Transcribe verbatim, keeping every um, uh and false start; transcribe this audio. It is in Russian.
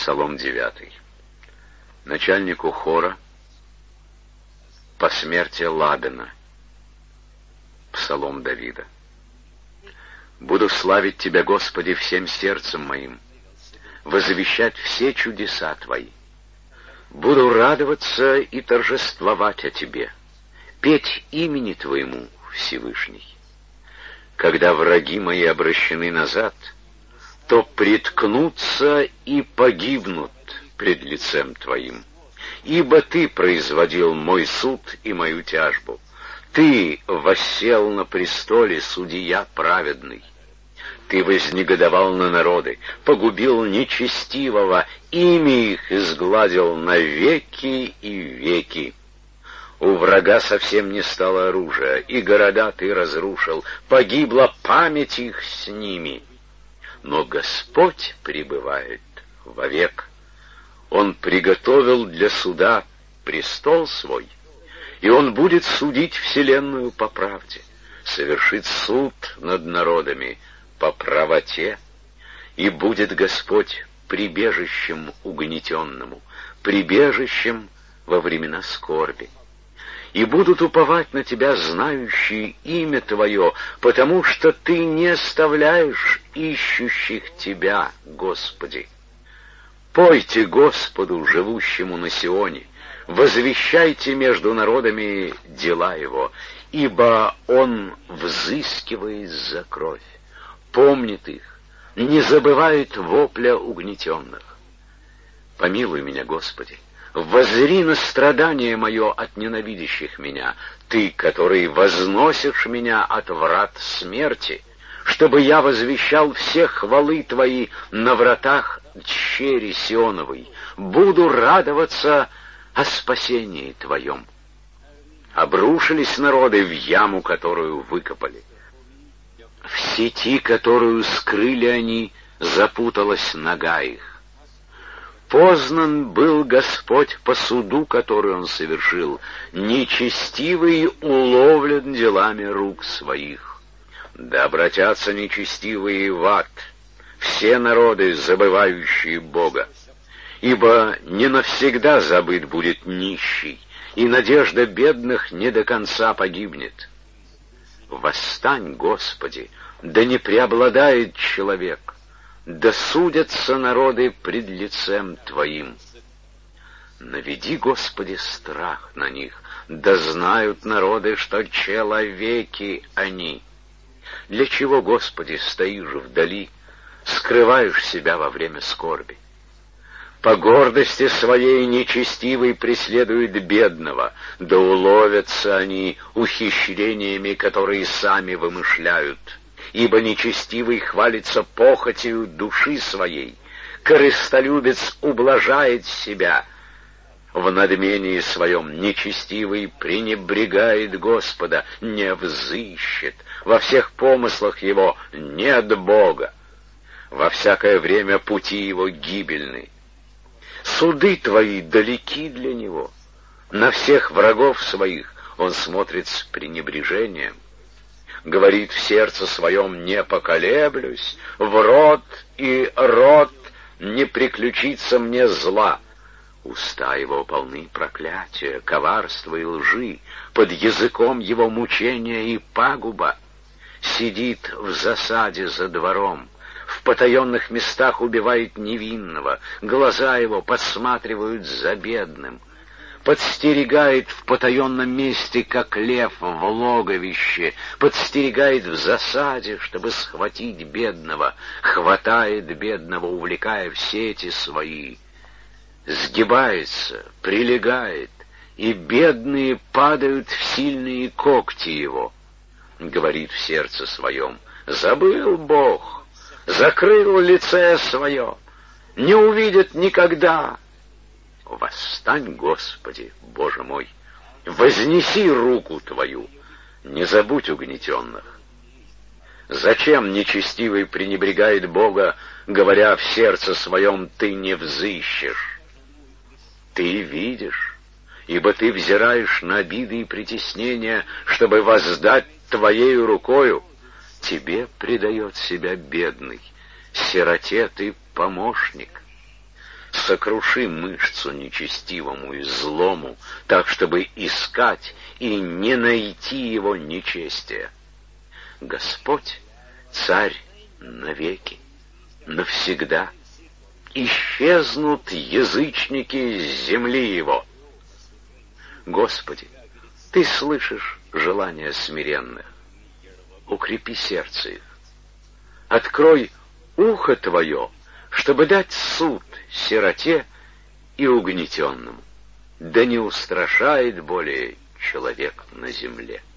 Псалом девятый. Начальнику хора по смерти Ладана. Псалом Давида. Буду славить Тебя, Господи, всем сердцем моим, возвещать все чудеса Твои. Буду радоваться и торжествовать о Тебе, петь имени Твоему, Всевышний. Когда враги мои обращены назад, то приткнутся и погибнут пред лицем Твоим. Ибо Ты производил мой суд и мою тяжбу. Ты воссел на престоле, судья праведный. Ты вознегодовал на народы, погубил нечестивого, имя их изгладил навеки и веки. У врага совсем не стало оружия, и города Ты разрушил, погибла память их с ними. Но Господь пребывает вовек. Он приготовил для суда престол свой, и Он будет судить вселенную по правде, совершит суд над народами по правоте, и будет Господь прибежищем угнетенному, прибежищем во времена скорби. И будут уповать на Тебя знающие имя Твое, потому что Ты не оставляешь ищущих Тебя, Господи. Пойте Господу, живущему на Сионе, возвещайте между народами дела Его, ибо Он взыскивает за кровь, помнит их, не забывает вопля угнетенных. Помилуй меня, Господи, воззри на страдание мое от ненавидящих меня, Ты, который возносишь меня от врат смерти, чтобы я возвещал все хвалы Твои на вратах дщери Сионовой, буду радоваться о спасении Твоем. Обрушились народы в яму, которую выкопали. В сети, которую скрыли они, запуталась нога их. Познан был Господь по суду, который Он совершил, нечестивый уловлен делами рук своих. Да обратятся нечестивые в ад, все народы, забывающие Бога. Ибо не навсегда забыт будет нищий, и надежда бедных не до конца погибнет. Восстань, Господи, да не преобладает человек, да судятся народы пред лицем Твоим. Наведи, Господи, страх на них, да знают народы, что человеки они. Для чего, Господи, стоишь вдали, скрываешь себя во время скорби? По гордости своей нечестивый преследует бедного, да уловятся они ухищрениями, которые сами вымышляют. Ибо нечестивый хвалится похотью души своей, корыстолюбец ублажает себя. В надмении своем нечестивый пренебрегает Господа, не взыщет, во всех помыслах его нет Бога. Во всякое время пути его гибельны. Суды Твои далеки для него. На всех врагов своих он смотрит с пренебрежением. Говорит в сердце своем: не поколеблюсь, в рот и рот не приключится мне зла. Уста его полны проклятия, коварства и лжи, под языком его мучения и пагуба. Сидит в засаде за двором, в потаенных местах убивает невинного, глаза его подсматривают за бедным. Подстерегает в потаенном месте, как лев в логовище, подстерегает в засаде, чтобы схватить бедного, хватает бедного, увлекая в сети свои. Сгибается, прилегает, и бедные падают в сильные когти его. Говорит в сердце своем: забыл Бог, закрыл лице свое, не увидит никогда. Восстань, Господи, Боже мой, вознеси руку Твою, не забудь угнетенных. Зачем нечестивый пренебрегает Бога, говоря в сердце своем: Ты не взыщешь? Ты видишь, ибо Ты взираешь на обиды и притеснения, чтобы воздать Твоею рукою. Тебе предает себя бедный, сироте Ты помощник. Сокруши мышцу нечестивому и злому, так, чтобы искать и не найти его нечестия. Господь — царь навеки, навсегда. Исчезнут язычники с земли его. Господи, Ты слышишь желания смиренных. Укрепи сердце их. Открой ухо Твое, чтобы дать суд сироте и угнетенному. Да не устрашает более человек на земле.